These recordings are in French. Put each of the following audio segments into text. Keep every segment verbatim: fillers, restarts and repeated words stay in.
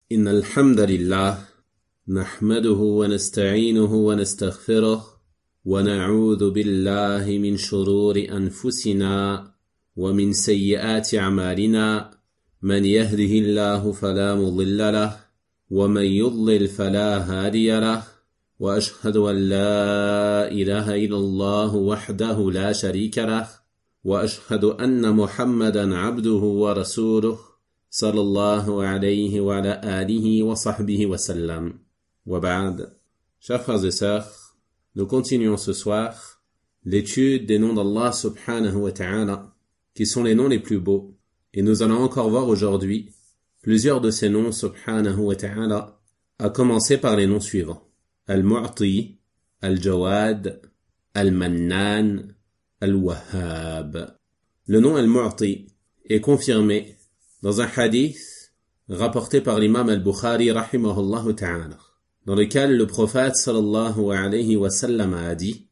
إن الحمد لله نحمده ونستعينه ونستغفره ونعوذ بالله من شرور أنفسنا ومن سيئات أعمالنا من يهده الله فلا مضل له ومن يضلل فلا هادي له وأشهد أن لا إله إلا الله وحده لا شريك له وأشهد أن محمدا عبده ورسوله صلى الله عليه وعلى آله وصحبه وسلم وبعد. Chers frères et sœurs, nous continuons ce soir l'étude des noms d'Allah subhanahu wa ta'ala, qui sont les noms les plus beaux, et nous allons encore voir aujourd'hui plusieurs de ces noms subhanahu wa ta'ala, à commencer par les noms suivants: Al-Mu'ti, Al-Jawad, Al-Mannan, Al-Wahhab. Le nom Al-Mu'ti est confirmé dans un hadith rapporté par l'imam Al-Bukhari rahimahullah ta'ala, dans lequel le prophète sallallahu alayhi wa sallam a dit: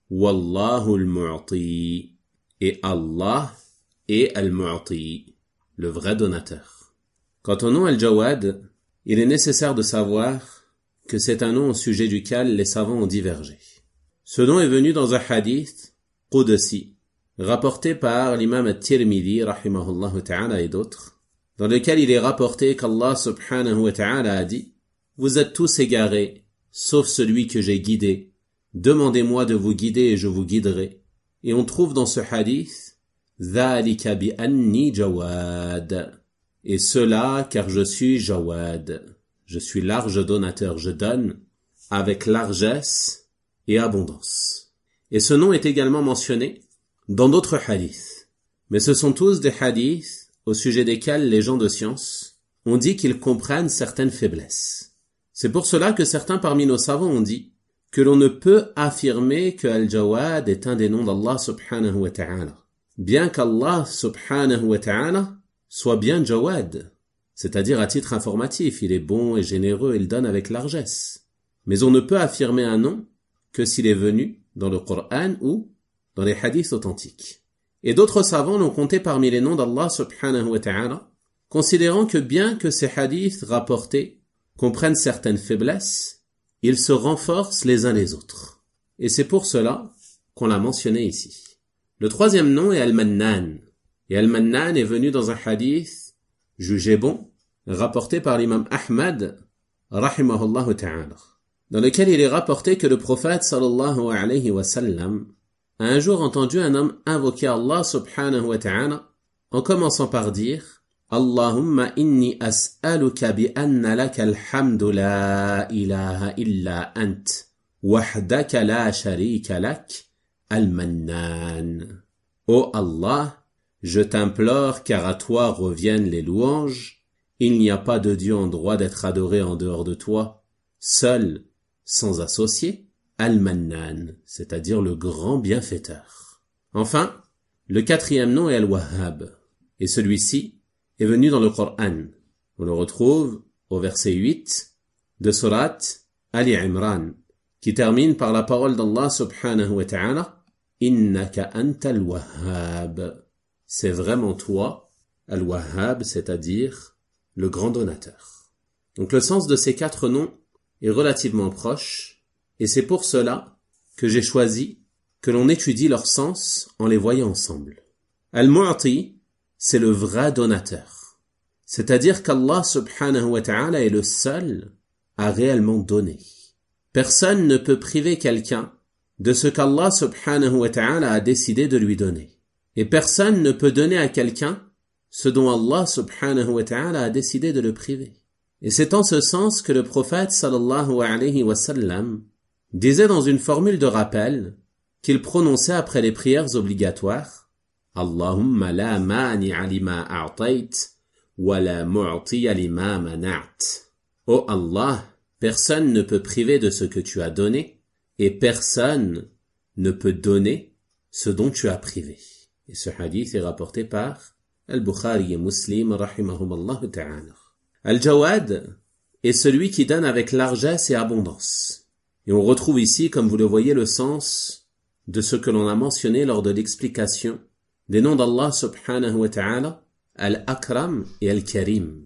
Wallahu al-Mu'ti, et Allah est Al-Mu'ti, le vrai donateur. Quant au nom Al-Jawad, il est nécessaire de savoir que c'est un nom au sujet duquel les savants ont divergé. Ce nom est venu dans un hadith Qudsi, rapporté par l'imam At-Tirmidhi rahimahullah ta'ala et d'autres, dans lequel il est rapporté qu'Allah subhanahu wa ta'ala a dit: Vous êtes tous égarés, sauf celui que j'ai guidé. Demandez-moi de vous guider et je vous guiderai. Et on trouve dans ce hadith: Dhalika bi anni jawad. Et cela car je suis jawad. Je suis large donateur, je donne avec largesse et abondance. Et ce nom est également mentionné dans d'autres hadiths. Mais ce sont tous des hadiths au sujet desquels les gens de science ont dit qu'ils comprennent certaines faiblesses. C'est pour cela que certains parmi nos savants ont dit que l'on ne peut affirmer que Al-Jawad est un des noms d'Allah subhanahu wa ta'ala, bien qu'Allah subhanahu wa ta'ala soit bien Jawad, c'est-à-dire à titre informatif, il est bon et généreux, il donne avec largesse. Mais on ne peut affirmer un nom que s'il est venu dans le Coran ou dans les hadiths authentiques. Et d'autres savants l'ont compté parmi les noms d'Allah subhanahu wa ta'ala, considérant que bien que ces hadiths rapportés comprennent certaines faiblesses, ils se renforcent les uns les autres. Et c'est pour cela qu'on l'a mentionné ici. Le troisième nom est Al-Mannan. Et Al-Mannan est venu dans un hadith jugé bon, rapporté par l'imam Ahmad, rahimahullah ta'ala, dans lequel il est rapporté que le prophète sallallahu alayhi wa sallam a un jour entendu un homme invoquer Allah subhanahu wa ta'ala en commençant par dire: Allahumma inni as'aluka bi anna laka alhamdu la ilaha illa ant wahdaka la sharika lak al-Mannan. Ô Allah, je t'implore car à toi reviennent les louanges, il n'y a pas de Dieu en droit d'être adoré en dehors de toi, seul, sans associé, Al-Mannan, c'est-à-dire le grand bienfaiteur. Enfin, le quatrième nom est Al-Wahhab, et celui-ci est venu dans le Coran. On le retrouve au verset huit de Surat Ali Imran, qui termine par la parole d'Allah subhanahu wa ta'ala: Innaka anta al-Wahhab. C'est vraiment toi, Al-Wahhab, c'est-à-dire le grand donateur. Donc le sens de ces quatre noms est relativement proche, et c'est pour cela que j'ai choisi que l'on étudie leur sens en les voyant ensemble. Al-Mu'ti, c'est le vrai donateur. C'est-à-dire qu'Allah subhanahu wa ta'ala est le seul à réellement donner. Personne ne peut priver quelqu'un de ce qu'Allah subhanahu wa ta'ala a décidé de lui donner. Et personne ne peut donner à quelqu'un ce dont Allah subhanahu wa ta'ala a décidé de le priver. Et c'est en ce sens que le prophète sallallahu alayhi wa sallam disait dans une formule de rappel qu'il prononçait après les prières obligatoires: Allahumma la mani'a lima a'tayt wa la mu'tiya lima mana'at. Ô Allah, personne ne peut priver de ce que tu as donné et personne ne peut donner ce dont tu as privé. Et ce hadith est rapporté par Al-Bukhari et Muslim rahimahumallah ta'ala. Al-Jawad est celui qui donne avec largesse et abondance. Et on retrouve ici, comme vous le voyez, le sens de ce que l'on a mentionné lors de l'explication des noms d'Allah subhanahu wa ta'ala, Al-Akram et Al-Karim.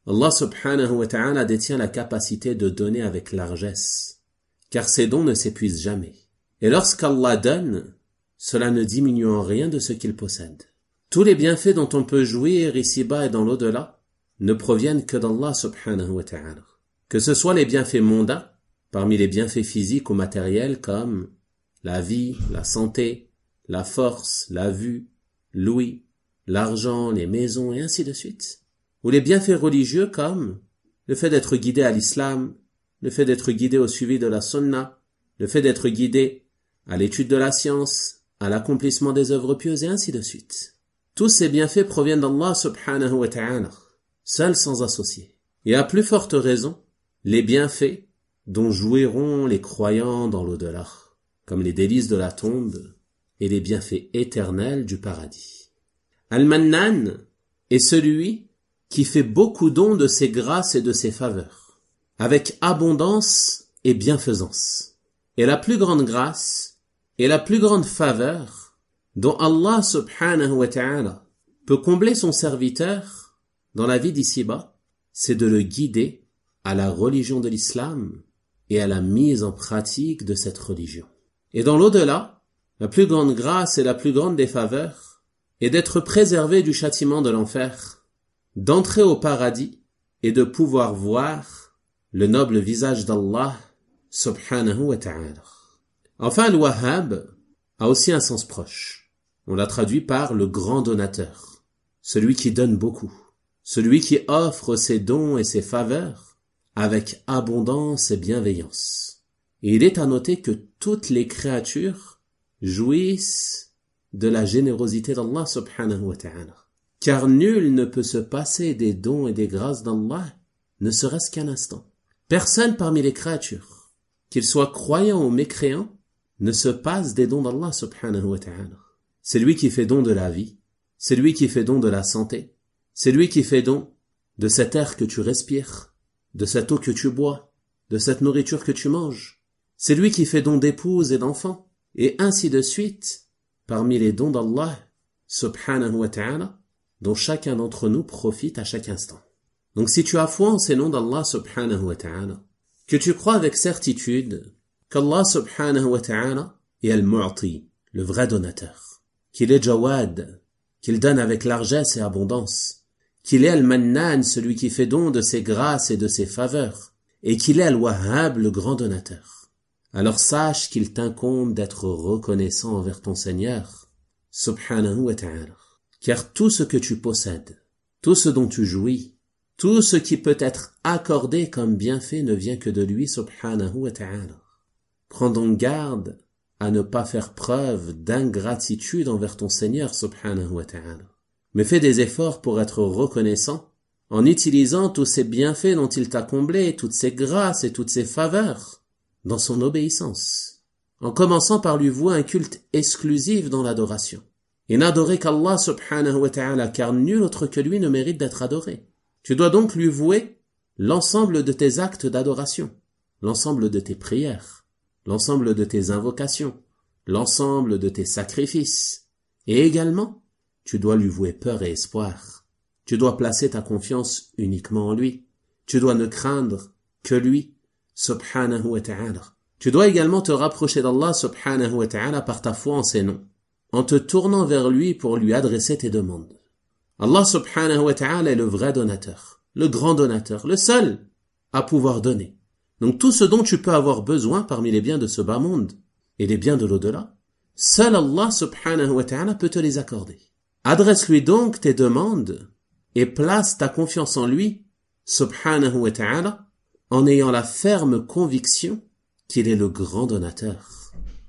Allah subhanahu wa ta'ala détient la capacité de donner avec largesse, car ses dons ne s'épuisent jamais. Et lorsqu'Allah donne, cela ne diminue en rien de ce qu'il possède. Tous les bienfaits dont on peut jouir ici-bas et dans l'au-delà ne proviennent que d'Allah subhanahu wa ta'ala. Que ce soit les bienfaits mondains, parmi les bienfaits physiques ou matériels comme la vie, la santé, la force, la vue, l'ouïe, l'argent, les maisons et ainsi de suite. Ou les bienfaits religieux comme le fait d'être guidé à l'islam, le fait d'être guidé au suivi de la sunna, le fait d'être guidé à l'étude de la science, à l'accomplissement des œuvres pieuses et ainsi de suite. Tous ces bienfaits proviennent d'Allah subhanahu wa ta'ala, seul sans associé. Et à plus forte raison, les bienfaits dont jouiront les croyants dans l'au-delà, comme les délices de la tombe et les bienfaits éternels du paradis. Al-Mannan est celui qui fait beaucoup don de ses grâces et de ses faveurs, avec abondance et bienfaisance. Et la plus grande grâce et la plus grande faveur dont Allah subhanahu wa ta'ala peut combler son serviteur dans la vie d'ici-bas, c'est de le guider à la religion de l'islam et à la mise en pratique de cette religion. Et dans l'au-delà, la plus grande grâce et la plus grande des faveurs est d'être préservé du châtiment de l'enfer, d'entrer au paradis et de pouvoir voir le noble visage d'Allah subhanahu wa ta'ala. Enfin, le Wahhab a aussi un sens proche. On l'a traduit par le grand donateur, celui qui donne beaucoup, celui qui offre ses dons et ses faveurs avec abondance et bienveillance. Et il est à noter que toutes les créatures jouissent de la générosité d'Allah subhanahu wa ta'ala. Car nul ne peut se passer des dons et des grâces d'Allah, ne serait-ce qu'un instant. Personne parmi les créatures, qu'ils soient croyants ou mécréants, ne se passe des dons d'Allah subhanahu wa ta'ala. C'est lui qui fait don de la vie, c'est lui qui fait don de la santé, c'est lui qui fait don de cet air que tu respires, de cette eau que tu bois, de cette nourriture que tu manges. C'est lui qui fait don d'épouses et d'enfants, et ainsi de suite, parmi les dons d'Allah subhanahu wa ta'ala, dont chacun d'entre nous profite à chaque instant. Donc si tu as foi en ces noms d'Allah subhanahu wa ta'ala, que tu crois avec certitude qu'Allah subhanahu wa ta'ala est al-Mu'ti, le vrai donateur, qu'il est Jawad, qu'il donne avec largesse et abondance, qu'il est al-Mannan, celui qui fait don de ses grâces et de ses faveurs, et qu'il est al-Wahhab, le grand donateur. Alors sache qu'il t'incombe d'être reconnaissant envers ton Seigneur, subhanahu wa ta'ala. Car tout ce que tu possèdes, tout ce dont tu jouis, tout ce qui peut être accordé comme bienfait ne vient que de lui, subhanahu wa ta'ala. Prends donc garde à ne pas faire preuve d'ingratitude envers ton Seigneur, subhanahu wa ta'ala. Mais fais des efforts pour être reconnaissant en utilisant tous ces bienfaits dont il t'a comblé, toutes ces grâces et toutes ces faveurs dans son obéissance, en commençant par lui vouer un culte exclusif dans l'adoration. Et n'adorer qu'Allah subhanahu wa ta'ala, car nul autre que lui ne mérite d'être adoré. Tu dois donc lui vouer l'ensemble de tes actes d'adoration, l'ensemble de tes prières, l'ensemble de tes invocations, l'ensemble de tes sacrifices. Et également, tu dois lui vouer peur et espoir. Tu dois placer ta confiance uniquement en lui. Tu dois ne craindre que lui, subhanahu wa ta'ala. Tu dois également te rapprocher d'Allah subhanahu wa ta'ala par ta foi en ses noms, en te tournant vers lui pour lui adresser tes demandes. Allah subhanahu wa ta'ala est le vrai donateur, le grand donateur, le seul à pouvoir donner. Donc tout ce dont tu peux avoir besoin parmi les biens de ce bas monde et les biens de l'au-delà, seul Allah subhanahu wa ta'ala peut te les accorder. Adresse-lui donc tes demandes et place ta confiance en lui, subhanahu wa ta'ala, en ayant la ferme conviction qu'il est le grand donateur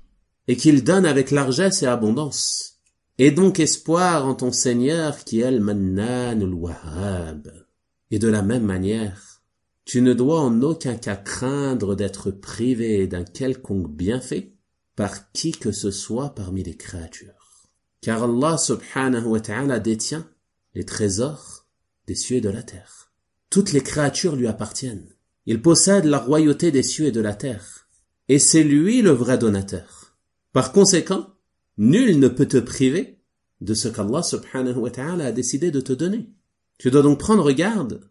et qu'il donne avec largesse et abondance. Et donc espoir en ton Seigneur qui est al-Mannan al-Wahhab. Et de la même manière, tu ne dois en aucun cas craindre d'être privé d'un quelconque bienfait par qui que ce soit parmi les créatures. Car Allah subhanahu wa ta'ala détient les trésors des cieux et de la terre. Toutes les créatures lui appartiennent. Il possède la royauté des cieux et de la terre. Et c'est lui le vrai donateur. Par conséquent, nul ne peut te priver de ce qu'Allah subhanahu wa ta'ala a décidé de te donner. Tu dois donc prendre garde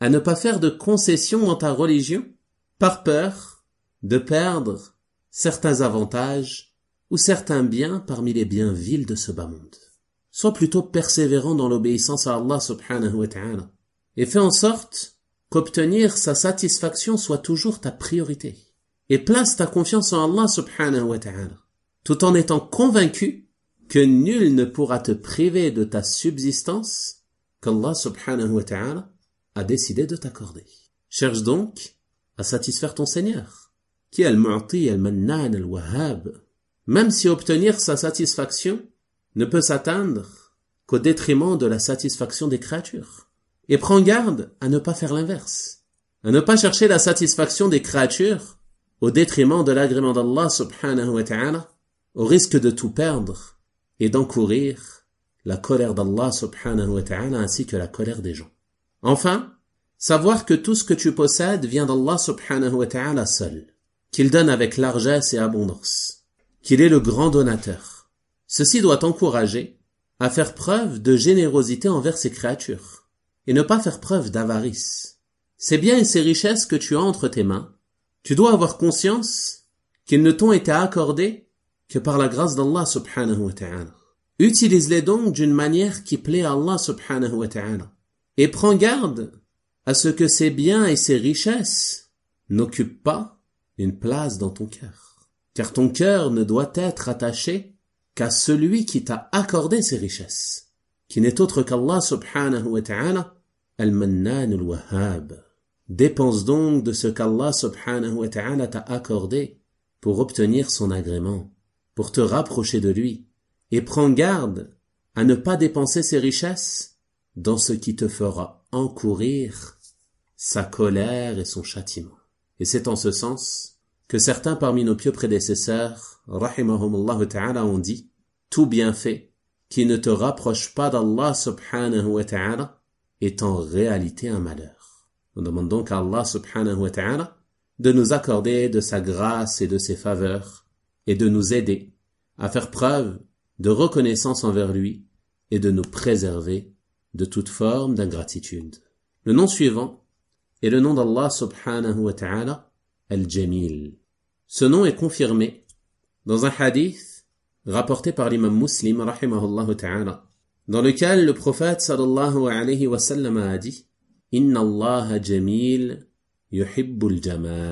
à ne pas faire de concessions dans ta religion par peur de perdre certains avantages ou certains biens parmi les biens vils de ce bas monde. Sois plutôt persévérant dans l'obéissance à Allah subhanahu wa ta'ala et fais en sorte qu'obtenir sa satisfaction soit toujours ta priorité. Et place ta confiance en Allah subhanahu wa ta'ala, tout en étant convaincu que nul ne pourra te priver de ta subsistance qu'Allah subhanahu wa ta'ala a décidé de t'accorder. Cherche donc à satisfaire ton Seigneur, qui est al-Mu'ti, al-Mannan, al-Wahhab, même si obtenir sa satisfaction ne peut s'atteindre qu'au détriment de la satisfaction des créatures. Et prends garde à ne pas faire l'inverse, à ne pas chercher la satisfaction des créatures au détriment de l'agrément d'Allah subhanahu wa ta'ala, au risque de tout perdre et d'encourir la colère d'Allah subhanahu wa ta'ala ainsi que la colère des gens. Enfin, savoir que tout ce que tu possèdes vient d'Allah subhanahu wa ta'ala seul, qu'il donne avec largesse et abondance, qu'il est le grand donateur. Ceci doit t'encourager à faire preuve de générosité envers ses créatures et ne pas faire preuve d'avarice. Ces biens et ces richesses que tu as entre tes mains, tu dois avoir conscience qu'ils ne t'ont été accordés que par la grâce d'Allah subhanahu wa ta'ala. Utilise-les donc d'une manière qui plaît à Allah subhanahu wa ta'ala et prends garde à ce que ces biens et ces richesses n'occupent pas une place dans ton cœur. Car ton cœur ne doit être attaché qu'à celui qui t'a accordé ces richesses, qui n'est autre qu'Allah subhanahu wa ta'ala, al-Mannan al-Wahhab. Dépense donc de ce qu'Allah subhanahu wa ta'ala t'a accordé pour obtenir son agrément, pour te rapprocher de lui, et prends garde à ne pas dépenser ces richesses dans ce qui te fera encourir sa colère et son châtiment. Et c'est en ce sens que certains parmi nos pieux prédécesseurs, rahimahumullah ta'ala, ont dit « Tout bienfait qui ne te rapproche pas d'Allah subhanahu wa ta'ala est en réalité un malheur. » On demande donc à Allah subhanahu wa ta'ala de nous accorder de sa grâce et de ses faveurs et de nous aider à faire preuve de reconnaissance envers lui et de nous préserver de toute forme d'ingratitude. Le nom suivant est le nom d'Allah subhanahu wa ta'ala, Al-Jamil. Ce nom est confirmé dans un hadith rapporté par l'imam Muslim, rahimahullah ta'ala, dans lequel le prophète sallallahu alayhi wa sallam a dit « Inna Allah jamil yuhibbul jamal »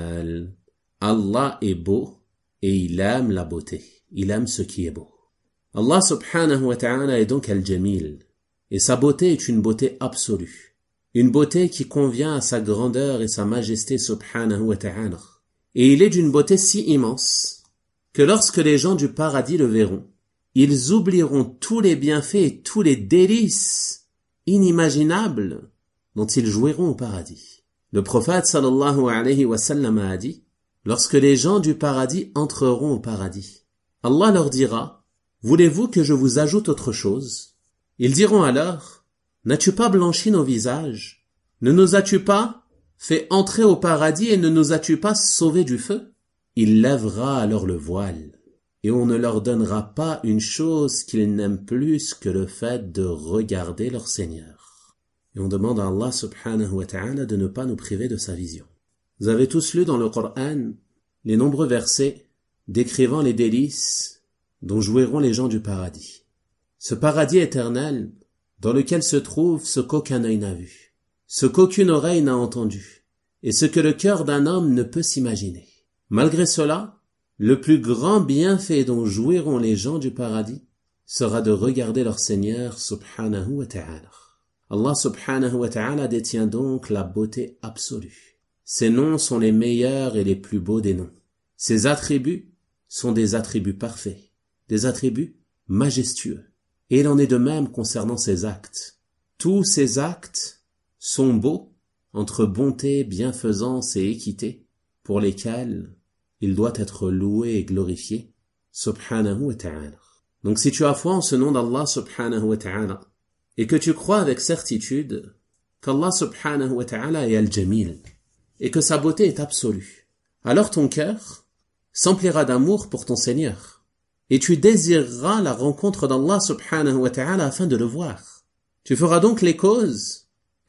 Allah est beau et il aime la beauté, il aime ce qui est beau. Allah subhanahu wa ta'ala est donc Al-Jamil, et sa beauté est une beauté absolue, une beauté qui convient à sa grandeur et sa majesté subhanahu wa ta'ala. Et il est d'une beauté si immense que lorsque les gens du paradis le verront, ils oublieront tous les bienfaits et tous les délices inimaginables dont ils jouiront au paradis. Le prophète sallallahu alayhi wa sallam a dit, lorsque les gens du paradis entreront au paradis, Allah leur dira, voulez-vous que je vous ajoute autre chose? Ils diront alors, n'as-tu pas blanchi nos visages? Ne nous as-tu pas fait entrer au paradis et ne nous as-tu pas sauvés du feu? Il lèvera alors le voile, et on ne leur donnera pas une chose qu'ils n'aiment plus que le fait de regarder leur Seigneur. Et on demande à Allah subhanahu wa ta'ala de ne pas nous priver de sa vision. Vous avez tous lu dans le Coran les nombreux versets décrivant les délices dont jouiront les gens du paradis. Ce paradis éternel dans lequel se trouve ce qu'aucun œil n'a vu, ce qu'aucune oreille n'a entendu, et ce que le cœur d'un homme ne peut s'imaginer. Malgré cela, le plus grand bienfait dont jouiront les gens du paradis sera de regarder leur Seigneur subhanahu wa ta'ala. Allah subhanahu wa ta'ala détient donc la beauté absolue. Ses noms sont les meilleurs et les plus beaux des noms. Ses attributs sont des attributs parfaits, des attributs majestueux. Et il en est de même concernant ses actes. Tous ses actes sont beaux entre bonté, bienfaisance et équité, pour lesquels il doit être loué et glorifié, subhanahu wa ta'ala. Donc si tu as foi en ce nom d'Allah subhanahu wa ta'ala, et que tu crois avec certitude qu'Allah subhanahu wa ta'ala est al-Jamil, et que sa beauté est absolue, alors ton cœur s'emplira d'amour pour ton Seigneur, et tu désireras la rencontre d'Allah subhanahu wa ta'ala afin de le voir. Tu feras donc les causes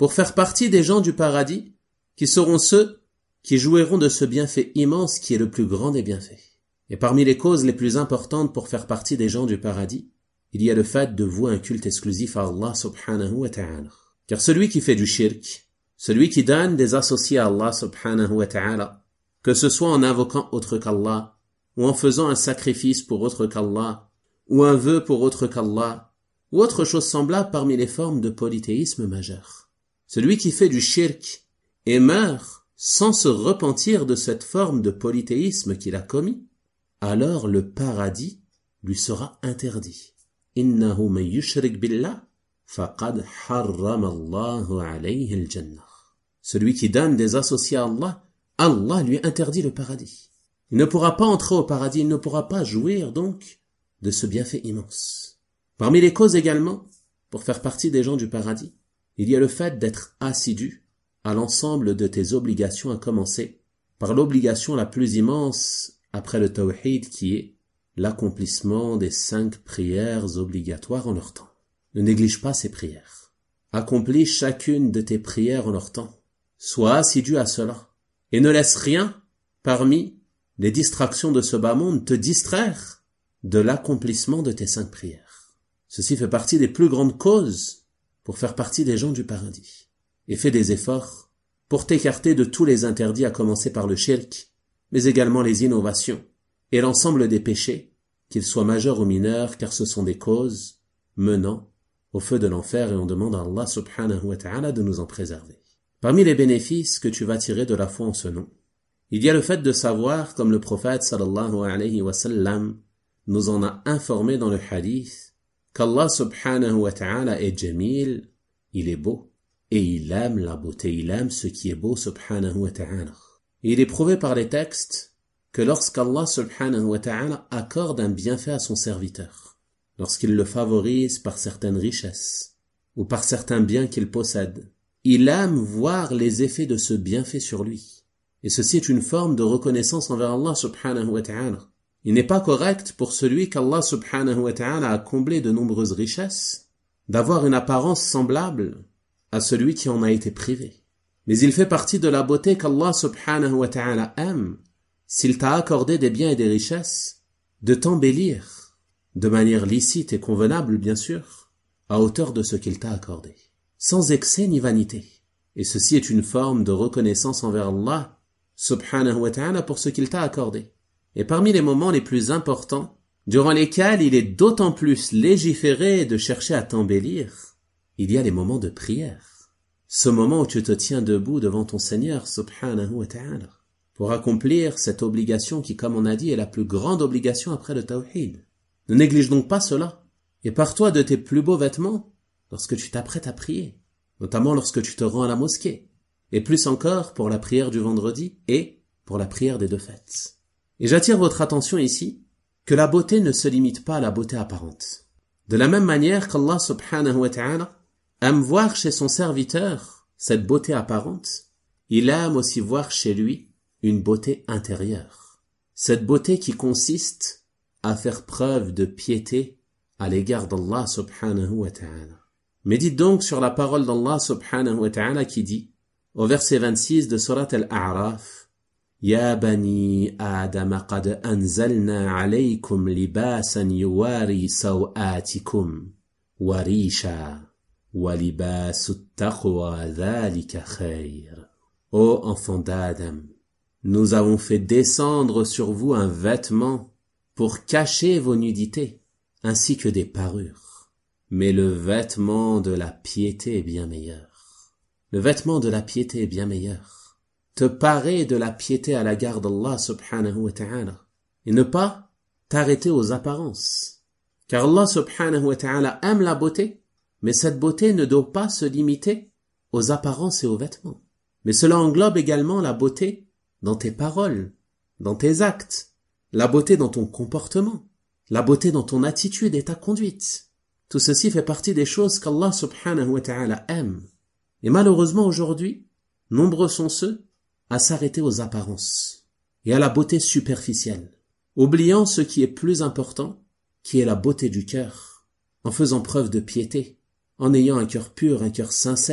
pour faire partie des gens du paradis, qui seront ceux qui jouiront de ce bienfait immense qui est le plus grand des bienfaits. Et parmi les causes les plus importantes pour faire partie des gens du paradis, il y a le fait de vouer un culte exclusif à Allah subhanahu wa ta'ala. Car celui qui fait du shirk, celui qui donne des associés à Allah subhanahu wa ta'ala, que ce soit en invoquant autre qu'Allah, ou en faisant un sacrifice pour autre qu'Allah, ou un vœu pour autre qu'Allah, ou autre chose semblable parmi les formes de polythéisme majeur. Celui qui fait du shirk et meurt sans se repentir de cette forme de polythéisme qu'il a commis, alors le paradis lui sera interdit. Innahu man yushrik billah faqad harrama Allahu alayhi al-jannah. Celui qui donne des associés à Allah, Allah lui interdit le paradis. Il ne pourra pas entrer au paradis, il ne pourra pas jouir donc de ce bienfait immense. Parmi les causes également, pour faire partie des gens du paradis, il y a le fait d'être assidu à l'ensemble de tes obligations, à commencer par l'obligation la plus immense après le tawhid qui est l'accomplissement des cinq prières obligatoires en leur temps. Ne néglige pas ces prières. Accomplis chacune de tes prières en leur temps. Sois assidu à cela et ne laisse rien parmi les distractions de ce bas monde te distraire de l'accomplissement de tes cinq prières. Ceci fait partie des plus grandes causes pour faire partie des gens du paradis. Et fais des efforts pour t'écarter de tous les interdits à commencer par le shirk, mais également les innovations et l'ensemble des péchés, qu'ils soient majeurs ou mineurs, car ce sont des causes menant au feu de l'enfer et on demande à Allah subhanahu wa ta'ala de nous en préserver. Parmi les bénéfices que tu vas tirer de la foi en ce nom, il y a le fait de savoir, comme le prophète sallallahu alayhi wa sallam nous en a informé dans le hadith, qu'Allah subhanahu wa ta'ala est jamil, il est beau, et il aime la beauté, il aime ce qui est beau subhanahu wa ta'ala. Et il est prouvé par les textes que lorsqu'Allah subhanahu wa ta'ala accorde un bienfait à son serviteur, lorsqu'il le favorise par certaines richesses, ou par certains biens qu'il possède, il aime voir les effets de ce bienfait sur lui. Et ceci est une forme de reconnaissance envers Allah subhanahu wa ta'ala. Il n'est pas correct pour celui qu'Allah subhanahu wa ta'ala a comblé de nombreuses richesses, d'avoir une apparence semblable à celui qui en a été privé. Mais il fait partie de la beauté qu'Allah subhanahu wa ta'ala aime, s'il t'a accordé des biens et des richesses, de t'embellir, de manière licite et convenable bien sûr, à hauteur de ce qu'il t'a accordé, sans excès ni vanité. Et ceci est une forme de reconnaissance envers Allah subhanahu wa ta'ala pour ce qu'il t'a accordé. Et parmi les moments les plus importants, durant lesquels il est d'autant plus légiféré de chercher à t'embellir, il y a les moments de prière. Ce moment où tu te tiens debout devant ton Seigneur subhanahu wa ta'ala, pour accomplir cette obligation qui, comme on a dit, est la plus grande obligation après le tawhid. Ne néglige donc pas cela, et pars-toi de tes plus beaux vêtements lorsque tu t'apprêtes à prier, notamment lorsque tu te rends à la mosquée, et plus encore pour la prière du vendredi et pour la prière des deux fêtes. Et j'attire votre attention ici que la beauté ne se limite pas à la beauté apparente. De la même manière qu'Allah subhanahu wa ta'ala aime voir chez son serviteur cette beauté apparente, il aime aussi voir chez lui une beauté intérieure. Cette beauté qui consiste à faire preuve de piété à l'égard d'Allah subhanahu wa ta'ala. Médite donc sur la parole d'Allah subhanahu wa ta'ala qui dit, au verset vingt-six de Surat Al-A'raf, Ya bani Adam qad anzalna alaykum libasan yuwari sawatikum wa risha wa libasut taqwa dhalika khayr. Ô enfants d'Adam, nous avons fait descendre sur vous un vêtement pour cacher vos nudités, ainsi que des parures. Mais le vêtement de la piété est bien meilleur. Le vêtement de la piété est bien meilleur. Te parer de la piété à l'égard d'Allah subhanahu wa ta'ala. Et ne pas t'arrêter aux apparences. Car Allah subhanahu wa ta'ala aime la beauté, mais cette beauté ne doit pas se limiter aux apparences et aux vêtements. Mais cela englobe également la beauté dans tes paroles, dans tes actes, la beauté dans ton comportement, la beauté dans ton attitude et ta conduite. Tout ceci fait partie des choses qu'Allah subhanahu wa ta'ala aime. Et malheureusement aujourd'hui, nombreux sont ceux à s'arrêter aux apparences et à la beauté superficielle, oubliant ce qui est plus important, qui est la beauté du cœur, en faisant preuve de piété, en ayant un cœur pur, un cœur sincère,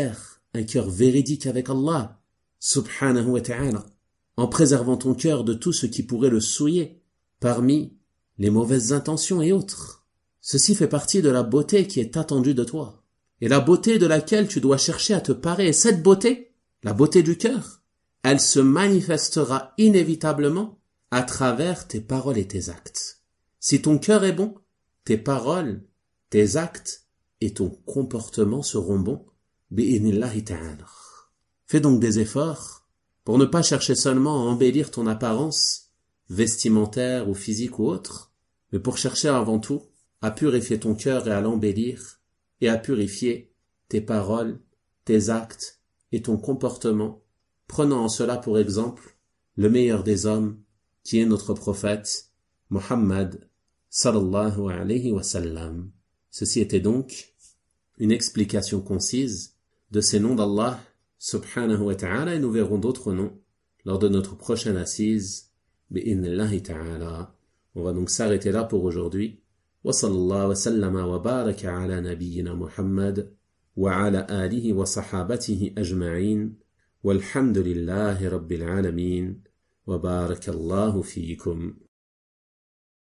un cœur véridique avec Allah, subhanahu wa ta'ala, en préservant ton cœur de tout ce qui pourrait le souiller, parmi les mauvaises intentions et autres. Ceci fait partie de la beauté qui est attendue de toi, et la beauté de laquelle tu dois chercher à te parer. Et cette beauté, la beauté du cœur, elle se manifestera inévitablement à travers tes paroles et tes actes. Si ton cœur est bon, tes paroles, tes actes et ton comportement seront bons, bi'idhnillahi ta'ala. Fais donc des efforts pour ne pas chercher seulement à embellir ton apparence, vestimentaire ou physique ou autre, mais pour chercher avant tout à purifier ton cœur et à l'embellir, et à purifier tes paroles, tes actes et ton comportement, prenant en cela pour exemple le meilleur des hommes, qui est notre prophète, Muhammad, sallallahu alayhi wa sallam. Ceci était donc une explication concise de ces noms d'Allah, subhanahu wa ta'ala, et nous verrons d'autres noms lors de notre prochaine assise, bi'idhnillahi ta'ala. On va donc s'arrêter là pour aujourd'hui. Wa sallallahu wa sallama wa baraka ala nabiyyina Muhammad wa ala alihi wa sahabatihi ajma'in walhamdulillahi rabbil alamin wa barakallahu fiikum.